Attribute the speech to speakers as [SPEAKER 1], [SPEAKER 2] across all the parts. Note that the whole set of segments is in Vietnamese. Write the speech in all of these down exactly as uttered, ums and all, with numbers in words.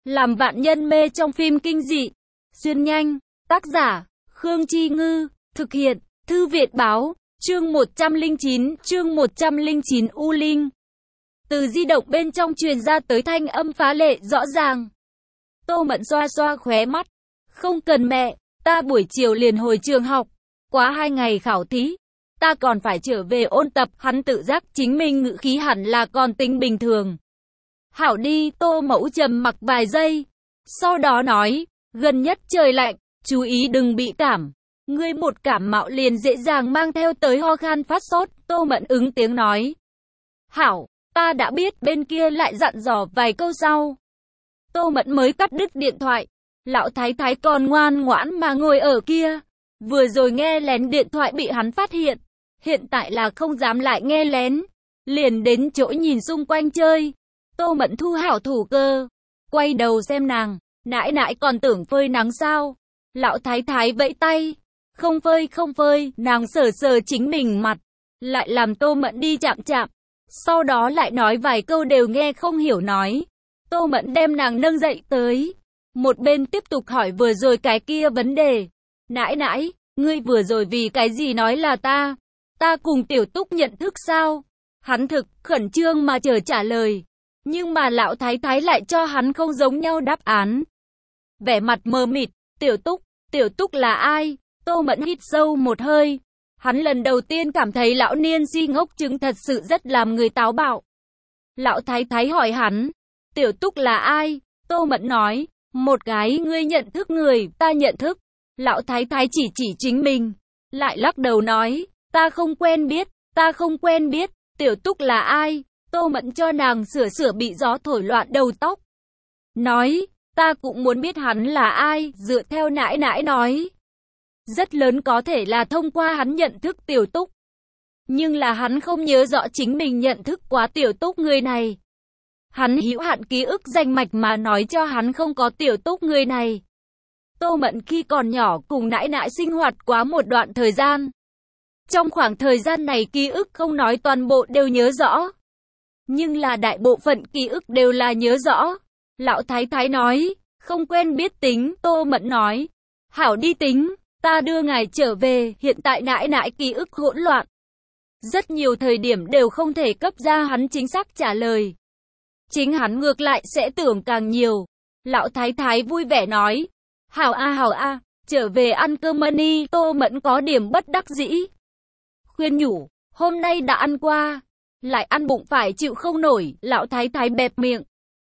[SPEAKER 1] Làm vạn nhân mê trong phim kinh dị. Xuyên nhanh. Tác giả, Khương Chi Ngư. Thực hiện, Thư viện Báo. Chương một trăm lẻ chín, chương một trăm lẻ chín U Linh. Từ di động bên trong truyền ra tới thanh âm phá lệ rõ ràng. Tô Mẫn xoa xoa khóe mắt. Không cần mẹ, ta buổi chiều liền hồi trường học. Quá hai ngày khảo thí, ta còn phải trở về ôn tập. Hắn tự giác chính mình ngữ khí hẳn là còn tính bình thường. Hảo đi, Tô Mẫu trầm mặc vài giây. Sau đó nói, gần nhất trời lạnh, chú ý đừng bị cảm. Ngươi một cảm mạo liền dễ dàng mang theo tới ho khan phát sốt. Tô Mẫn ứng tiếng nói. Hảo, ta đã biết. Bên kia lại dặn dò vài câu sau. Tô Mẫn mới cắt đứt điện thoại. Lão thái thái còn ngoan ngoãn mà ngồi ở kia. Vừa rồi nghe lén điện thoại bị hắn phát hiện. Hiện tại là không dám lại nghe lén. Liền đến chỗ nhìn xung quanh chơi. Tô Mẫn thu hảo thủ cơ. Quay đầu xem nàng. Nãi nãi còn tưởng phơi nắng sao. Lão thái thái vẫy tay. Không phơi không phơi. Nàng sờ sờ chính mình mặt. Lại làm Tô Mẫn đi chạm chạm. Sau đó lại nói vài câu đều nghe không hiểu nói. Tô Mẫn đem nàng nâng dậy tới. Một bên tiếp tục hỏi vừa rồi cái kia vấn đề. Nãi nãi, ngươi vừa rồi vì cái gì nói là ta? Ta cùng Tiểu Túc nhận thức sao? Hắn thực khẩn trương mà chờ trả lời. Nhưng mà lão thái thái lại cho hắn không giống nhau đáp án. Vẻ mặt mờ mịt. Tiểu Túc, Tiểu Túc là ai? Tô Mẫn hít sâu một hơi. Hắn lần đầu tiên cảm thấy lão niên si ngốc chứng thật sự rất làm người táo bạo. Lão thái thái hỏi hắn. Tiểu Túc là ai? Tô Mẫn nói. Một cái ngươi nhận thức người, ta nhận thức. Lão thái thái chỉ chỉ chính mình. Lại lắc đầu nói. Ta không quen biết, ta không quen biết. Tiểu Túc là ai? Tô Mẫn cho nàng sửa sửa bị gió thổi loạn đầu tóc. Nói. Ta cũng muốn biết hắn là ai, dựa theo nãi nãi nói. Rất lớn có thể là thông qua hắn nhận thức Tiểu Túc. Nhưng là hắn không nhớ rõ chính mình nhận thức quá Tiểu Túc người này. Hắn hữu hạn ký ức danh mạch mà nói cho hắn không có Tiểu Túc người này. Tô Mẫn khi còn nhỏ cùng nãi nãi sinh hoạt quá một đoạn thời gian. Trong khoảng thời gian này ký ức không nói toàn bộ đều nhớ rõ. Nhưng là đại bộ phận ký ức đều là nhớ rõ. Lão thái thái nói, không quen biết tính. Tô Mẫn nói, hảo đi tính, ta đưa ngài trở về. Hiện tại nãi nãi ký ức hỗn loạn. Rất nhiều thời điểm đều không thể cấp ra hắn chính xác trả lời. Chính hắn ngược lại sẽ tưởng càng nhiều. Lão thái thái vui vẻ nói, hảo a hảo a, trở về ăn cơm đi. Tô Mẫn có điểm bất đắc dĩ. Khuyên nhủ, hôm nay đã ăn qua, lại ăn bụng phải chịu không nổi. Lão thái thái bẹp miệng.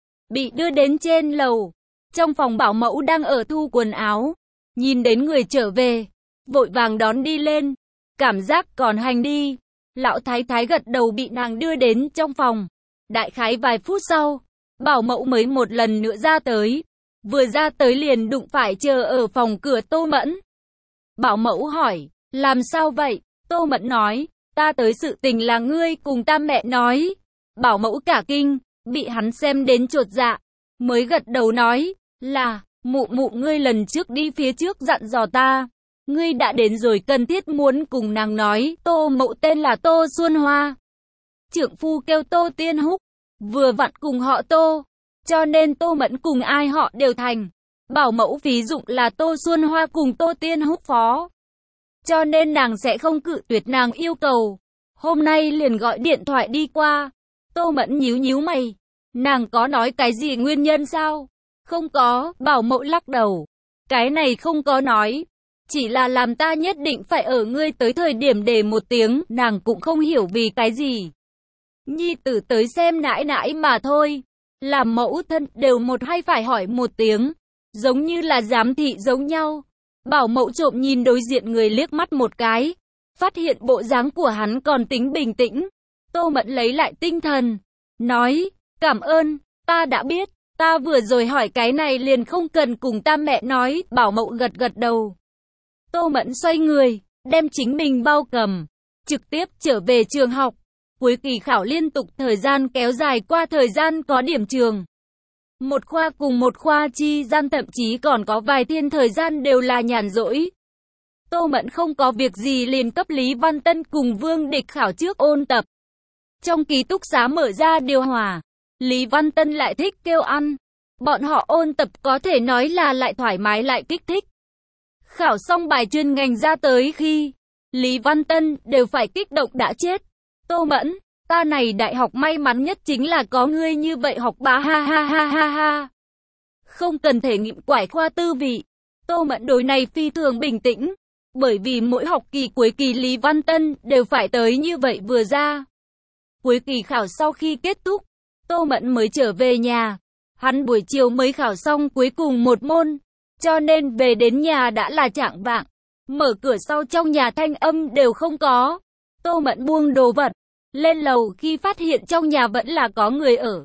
[SPEAKER 1] Bị đưa đến trên lầu. Trong phòng bảo mẫu đang ở thu quần áo. Nhìn đến người trở về, vội vàng đón đi lên. Cảm giác còn hành đi. Lão thái thái gật đầu bị nàng đưa đến trong phòng. Đại khái vài phút sau, bảo mẫu mới một lần nữa ra tới. Vừa ra tới liền đụng phải chờ ở phòng cửa Tô Mẫn. Bảo mẫu hỏi, làm sao vậy? Tô Mẫn nói, ta tới sự tình là ngươi cùng ta mẹ nói. Bảo mẫu cả kinh, bị hắn xem đến chột dạ. Mới gật đầu nói, là, mụ mụ ngươi lần trước đi phía trước dặn dò ta. Ngươi đã đến rồi cần thiết muốn cùng nàng nói. Tô mẫu tên là Tô Xuân Hoa. Trượng phu kêu Tô Tiên Húc. Vừa vặn cùng họ Tô. Cho nên Tô Mẫn cùng ai họ đều thành. Bảo mẫu ví dụ là Tô Xuân Hoa cùng Tô Tiên Húc phó. Cho nên nàng sẽ không cự tuyệt nàng yêu cầu. Hôm nay liền gọi điện thoại đi qua. Tô Mẫn nhíu nhíu mày. Nàng có nói cái gì nguyên nhân sao? Không có. Bảo mẫu lắc đầu. Cái này không có nói. Chỉ là làm ta nhất định phải ở ngươi tới thời điểm để một tiếng. Nàng cũng không hiểu vì cái gì. Nhi tử tới xem nãi nãi mà thôi. Làm mẫu thân đều một hay phải hỏi một tiếng. Giống như là giám thị giống nhau. Bảo mẫu trộm nhìn đối diện người liếc mắt một cái. Phát hiện bộ dáng của hắn còn tính bình tĩnh. Tô Mẫn lấy lại tinh thần. Nói, cảm ơn, ta đã biết. Ta vừa rồi hỏi cái này liền không cần cùng ta mẹ nói. Bảo mẫu gật gật đầu. Tô Mẫn xoay người, đem chính mình bao cầm. Trực tiếp trở về trường học. Cuối kỳ khảo liên tục thời gian kéo dài qua thời gian có điểm trường. Một khoa cùng một khoa chi gian thậm chí còn có vài thiên thời gian đều là nhàn rỗi. Tô Mẫn không có việc gì liền cấp Lý Văn Tân cùng Vương Địch khảo trước ôn tập. Trong ký túc xá mở ra điều hòa. Lý Văn Tân lại thích kêu ăn. Bọn họ ôn tập có thể nói là lại thoải mái lại kích thích. Khảo xong bài chuyên ngành ra tới khi Lý Văn Tân đều phải kích động đã chết. Tô Mẫn, ta này đại học may mắn nhất chính là có ngươi như vậy học bá ha ha ha ha ha. Không cần thể nghiệm quải khoa tư vị. Tô Mẫn đối này phi thường bình tĩnh. Bởi vì mỗi học kỳ cuối kỳ Lý Văn Tân đều phải tới như vậy vừa ra. Cuối kỳ khảo sau khi kết thúc, Tô Mẫn mới trở về nhà. Hắn buổi chiều mới khảo xong cuối cùng một môn, cho nên về đến nhà đã là chạng vạng. Mở cửa sau trong nhà thanh âm đều không có. Tô Mẫn buông đồ vật, lên lầu khi phát hiện trong nhà vẫn là có người ở.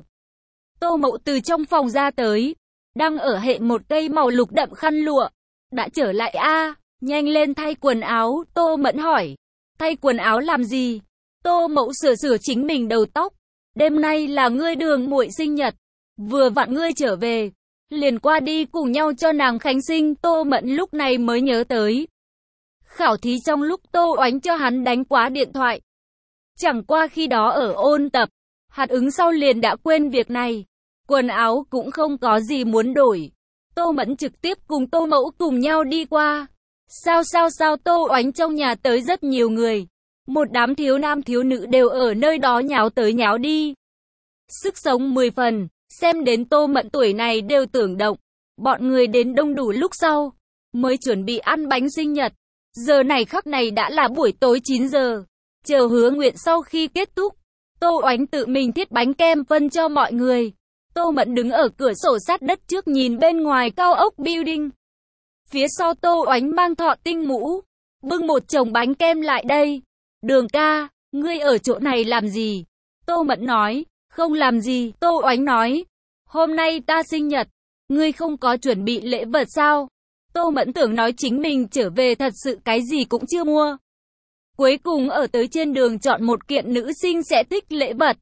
[SPEAKER 1] Tô Mậu từ trong phòng ra tới, đang ở hệ một cây màu lục đậm khăn lụa. Đã trở lại a à, nhanh lên thay quần áo, Tô Mẫn hỏi. Thay quần áo làm gì? Tô Mậu sửa sửa chính mình đầu tóc. Đêm nay là ngươi Đường muội sinh nhật, vừa vặn ngươi trở về, liền qua đi cùng nhau cho nàng khánh sinh. Tô Mẫn lúc này mới nhớ tới. Khảo thí trong lúc Tô Oánh cho hắn đánh quá điện thoại. Chẳng qua khi đó ở ôn tập, hắn ứng sau liền đã quên việc này. Quần áo cũng không có gì muốn đổi. Tô Mẫn trực tiếp cùng Tô Mẫu cùng nhau đi qua. Sao sao sao Tô Oánh trong nhà tới rất nhiều người. Một đám thiếu nam thiếu nữ đều ở nơi đó nháo tới nháo đi. Sức sống mười phần, xem đến Tô Mẫn tuổi này đều tưởng động. Bọn người đến đông đủ lúc sau, mới chuẩn bị ăn bánh sinh nhật. Giờ này khắc này đã là buổi tối chín giờ. Chờ hứa nguyện sau khi kết thúc, Tô Oánh tự mình thiết bánh kem phân cho mọi người. Tô Mẫn đứng ở cửa sổ sát đất trước nhìn bên ngoài cao ốc building. Phía sau Tô Oánh mang thọ tinh mũ, bưng một chồng bánh kem lại đây. Đường ca, ngươi ở chỗ này làm gì? Tô Mẫn nói, không làm gì. Tô Oánh nói, hôm nay ta sinh nhật, ngươi không có chuẩn bị lễ vật sao? Tô Mẫn tưởng nói chính mình trở về thật sự cái gì cũng chưa mua. Cuối cùng ở tới trên đường chọn một kiện nữ sinh sẽ thích lễ vật.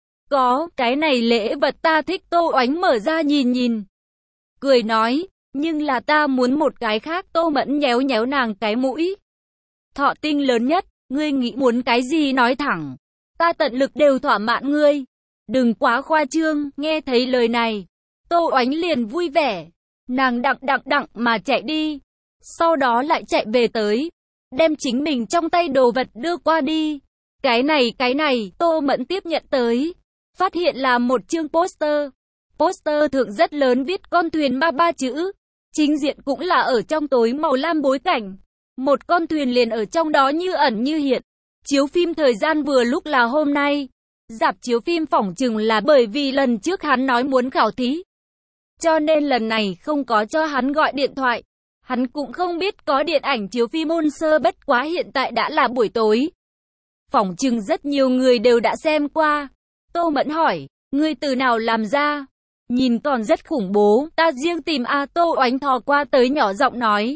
[SPEAKER 1] Có, cái này lễ vật ta thích. Tô Oánh mở ra nhìn nhìn. Cười nói, nhưng là ta muốn một cái khác. Tô Mẫn nhéo nhéo nàng cái mũi. Thọ tinh lớn nhất, ngươi nghĩ muốn cái gì nói thẳng. Ta tận lực đều thỏa mãn ngươi. Đừng quá khoa trương. Nghe thấy lời này, Tô Oánh liền vui vẻ. Nàng đặng đặng đặng mà chạy đi. Sau đó lại chạy về tới, đem chính mình trong tay đồ vật đưa qua đi. Cái này cái này, Tô Mẫn tiếp nhận tới. Phát hiện là một chương poster. Poster thượng rất lớn viết con thuyền ba ba chữ. Chính diện cũng là ở trong tối màu lam bối cảnh. Một con thuyền liền ở trong đó như ẩn như hiện. Chiếu phim thời gian vừa lúc là hôm nay. Rạp chiếu phim phỏng chừng là bởi vì lần trước hắn nói muốn khảo thí, cho nên lần này không có cho hắn gọi điện thoại. Hắn cũng không biết có điện ảnh chiếu phim môn sơ, bất quá hiện tại đã là buổi tối. Phỏng chừng rất nhiều người đều đã xem qua. Tô Mẫn hỏi, ngươi từ nào làm ra? Nhìn còn rất khủng bố. Ta riêng tìm a. Tô Oánh thò qua tới nhỏ giọng nói.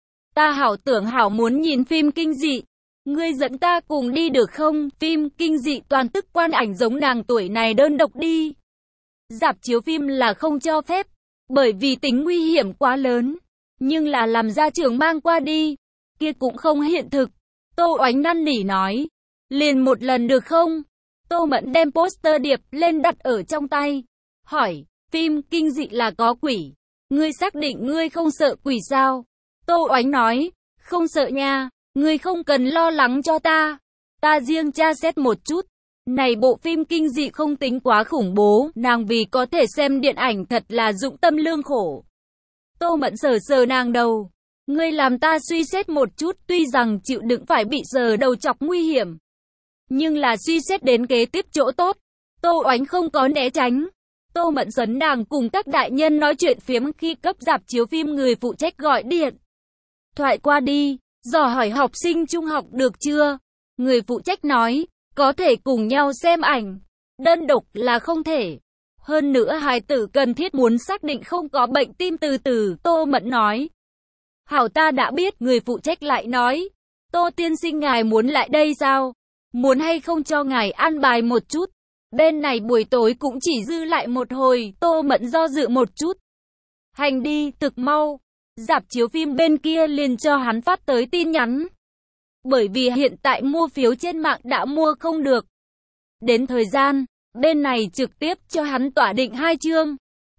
[SPEAKER 1] Ta hảo tưởng hảo muốn nhìn phim kinh dị. Ngươi dẫn ta cùng đi được không? Phim kinh dị toàn tức quan ảnh giống nàng tuổi này đơn độc đi. Rạp chiếu phim là không cho phép, bởi vì tính nguy hiểm quá lớn. Nhưng là làm gia trưởng mang qua đi, kia cũng không hiện thực. Tô Oánh năn nỉ nói, liền một lần được không? Tô Mẫn đem poster điệp lên đặt ở trong tay. Hỏi, phim kinh dị là có quỷ. Ngươi xác định ngươi không sợ quỷ sao? Tô Oánh nói, không sợ nha, ngươi không cần lo lắng cho ta. Ta riêng tra xét một chút. Này bộ phim kinh dị không tính quá khủng bố, nàng vì có thể xem điện ảnh thật là dụng tâm lương khổ. Tô Mẫn sờ sờ nàng đầu. Ngươi làm ta suy xét một chút, tuy rằng chịu đựng phải bị sờ đầu chọc nguy hiểm, nhưng là suy xét đến kế tiếp chỗ tốt. Tô Oánh không có né tránh. Tô Mẫn sấn nàng cùng các đại nhân nói chuyện phiếm khi cấp rạp chiếu phim người phụ trách gọi điện thoại qua đi, dò hỏi học sinh trung học được chưa. Người phụ trách nói, có thể cùng nhau xem ảnh, đơn độc là không thể. Hơn nữa hài tử cần thiết muốn xác định không có bệnh tim từ từ. Tô Mẫn nói, hảo ta đã biết. Người phụ trách lại nói, Tô tiên sinh ngài muốn lại đây sao? Muốn hay không cho ngài an bài một chút? Bên này buổi tối cũng chỉ dư lại một hồi. Tô Mẫn do dự một chút. Hành đi, thực mau. Rạp chiếu phim bên kia liền cho hắn phát tới tin nhắn. Bởi vì hiện tại mua phiếu trên mạng đã mua không được. Đến thời gian, bên này trực tiếp cho hắn tỏa định hai chương.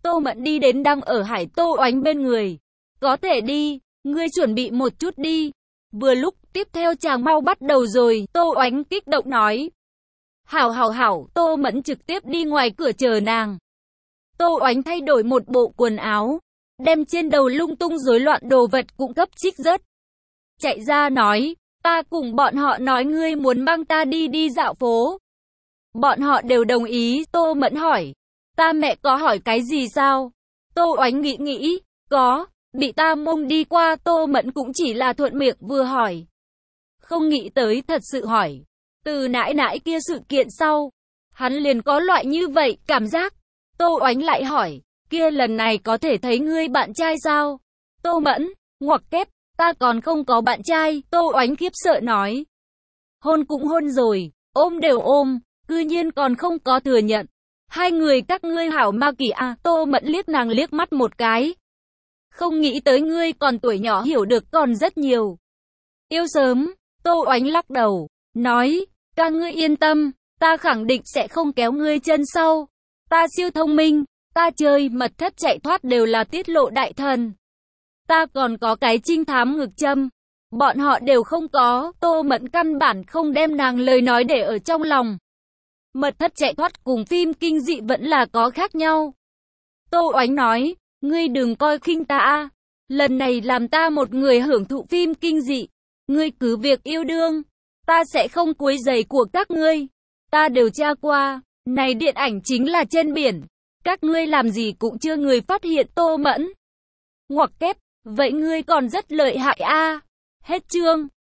[SPEAKER 1] Tô Mẫn đi đến đang ở Hải Tô Oánh bên người. Có thể đi, ngươi chuẩn bị một chút đi. Vừa lúc, tiếp theo chàng mau bắt đầu rồi, Tô Oánh kích động nói. Hảo hảo hảo, Tô Mẫn trực tiếp đi ngoài cửa chờ nàng. Tô Oánh thay đổi một bộ quần áo, đem trên đầu lung tung rối loạn đồ vật cũng cấp trích rớt. Chạy ra nói, ta cùng bọn họ nói ngươi muốn mang ta đi đi dạo phố. Bọn họ đều đồng ý, Tô Mẫn hỏi. Ta mẹ có hỏi cái gì sao? Tô Oánh nghĩ nghĩ, có, bị ta mông đi qua. Tô Mẫn cũng chỉ là thuận miệng vừa hỏi. Không nghĩ tới thật sự hỏi. Từ nãi nãi kia sự kiện sau, hắn liền có loại như vậy, cảm giác. Tô Oánh lại hỏi, kia lần này có thể thấy ngươi bạn trai sao? Tô Mẫn, ngoặc kép, ta còn không có bạn trai. Tô Oánh khiếp sợ nói. Hôn cũng hôn rồi, ôm đều ôm, cư nhiên còn không có thừa nhận. Hai người các ngươi hảo ma kỳ à? Tô Mẫn liếc nàng liếc mắt một cái. Không nghĩ tới ngươi còn tuổi nhỏ hiểu được còn rất nhiều. Yêu sớm, Tô Oánh lắc đầu, nói, ca ngươi yên tâm, ta khẳng định sẽ không kéo ngươi chân sau. Ta siêu thông minh, ta chơi mật thất chạy thoát đều là tiết lộ đại thần. Ta còn có cái trinh thám ngực châm, bọn họ đều không có. Tô Mẫn căn bản không đem nàng lời nói để ở trong lòng. Mật thất chạy thoát cùng phim kinh dị vẫn là có khác nhau. Tô Oánh nói, ngươi đừng coi khinh ta a, lần này làm ta một người hưởng thụ phim kinh dị. Ngươi cứ việc yêu đương, ta sẽ không quấy rầy của các ngươi. Ta điều tra qua, này điện ảnh chính là trên biển, các ngươi làm gì cũng chưa người phát hiện. Tô Mẫn ngoặc kép, vậy ngươi còn rất lợi hại a. Hết chương.